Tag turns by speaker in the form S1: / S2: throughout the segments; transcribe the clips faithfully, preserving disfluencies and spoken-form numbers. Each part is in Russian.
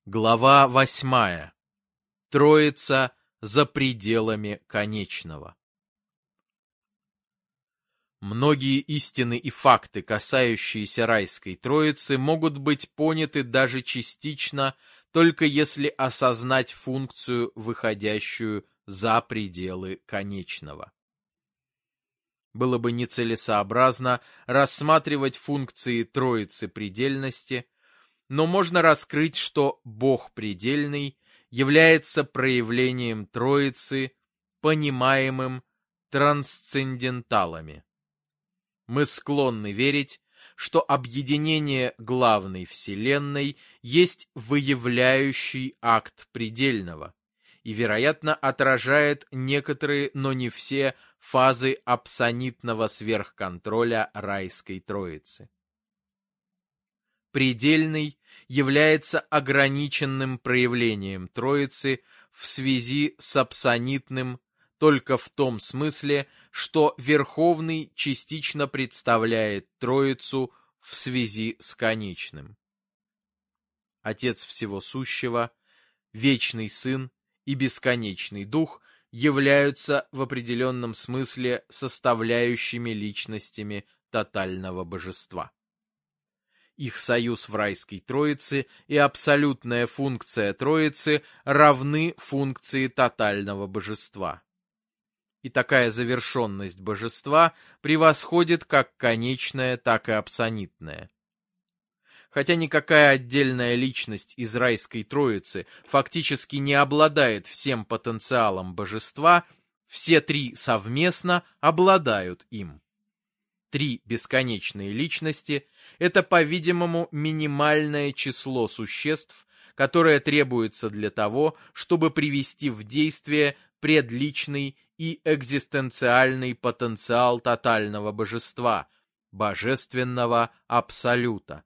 S1: Глава восьмая. Троица за пределами конечного. Многие истины и факты, касающиеся райской Троицы, могут быть поняты даже частично, только если осознать функцию, выходящую за пределы конечного. Было бы нецелесообразно рассматривать функции Троицы предельности, но можно раскрыть, что Бог предельный является проявлением Троицы, понимаемым трансценденталами. Мы склонны верить, что объединение главной Вселенной есть выявляющий акт предельного и, вероятно, отражает некоторые, но не все, фазы абсонитного сверхконтроля райской Троицы. Предельный является ограниченным проявлением Троицы в связи с абсонитным только в том смысле, что Верховный частично представляет Троицу в связи с конечным. Отец всего сущего, Вечный Сын и Бесконечный Дух являются в определенном смысле составляющими личностями тотального божества. Их союз в райской Троице и абсолютная функция Троицы равны функции тотального божества. И такая завершенность божества превосходит как конечное, так и абсонитное. Хотя никакая отдельная личность из райской Троицы фактически не обладает всем потенциалом божества, все три совместно обладают им. Три бесконечные личности – это, по-видимому, минимальное число существ, которое требуется для того, чтобы привести в действие предличный и экзистенциальный потенциал тотального божества, божественного абсолюта.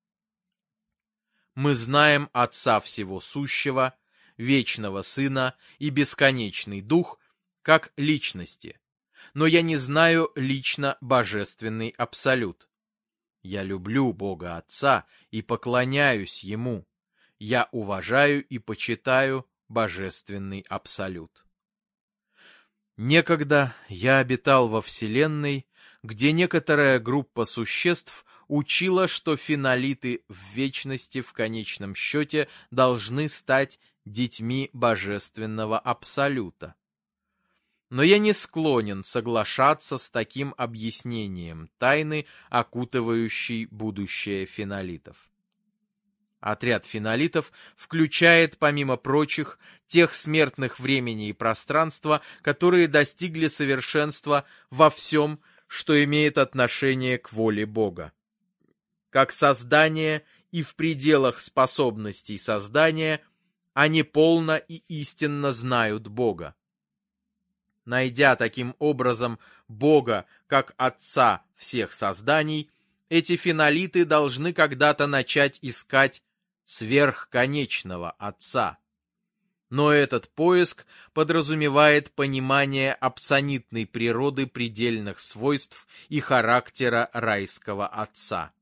S1: Мы знаем Отца Всего Сущего, Вечного Сына и Бесконечный Дух как личности, но я не знаю лично Божественный Абсолют. Я люблю Бога Отца и поклоняюсь Ему. Я уважаю и почитаю Божественный Абсолют. Некогда я обитал во Вселенной, где некоторая группа существ учила, что фенолиты в вечности в конечном счете должны стать детьми Божественного Абсолюта. Но я не склонен соглашаться с таким объяснением тайны, окутывающей будущее фенолитов. Отряд фенолитов включает, помимо прочих, тех смертных времени и пространства, которые достигли совершенства во всем, что имеет отношение к воле Бога. Как создание и в пределах способностей создания, они полно и истинно знают Бога. Найдя таким образом Бога как Отца всех созданий, эти фенолиты должны когда-то начать искать сверхконечного Отца. Но этот поиск подразумевает понимание абсонитной природы предельных свойств и характера райского Отца.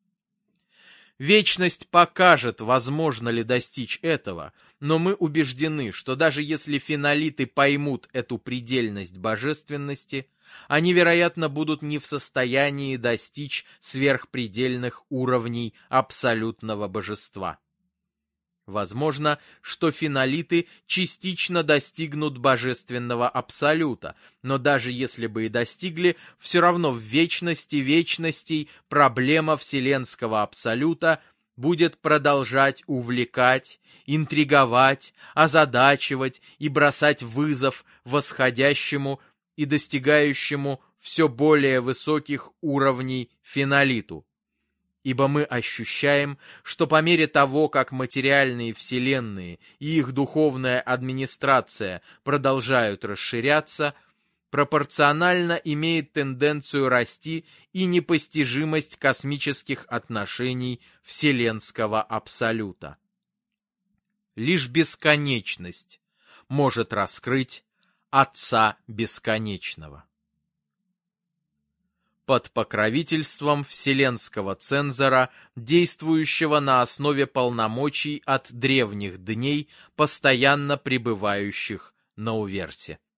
S1: Вечность покажет, возможно ли достичь этого, но мы убеждены, что даже если фенолиты поймут эту предельность божественности, они, вероятно, будут не в состоянии достичь сверхпредельных уровней абсолютного божества. Возможно, что фенолиты частично достигнут божественного абсолюта, но даже если бы и достигли, все равно в вечности вечностей проблема вселенского абсолюта будет продолжать увлекать, интриговать, озадачивать и бросать вызов восходящему и достигающему все более высоких уровней фенолиту. Ибо мы ощущаем, что по мере того, как материальные вселенные и их духовная администрация продолжают расширяться, пропорционально имеет тенденцию расти и непостижимость космических отношений вселенского абсолюта. Лишь бесконечность может раскрыть Отца Бесконечного. под покровительством вселенского цензора, действующего на основе полномочий от древних дней, постоянно пребывающих на уверсе.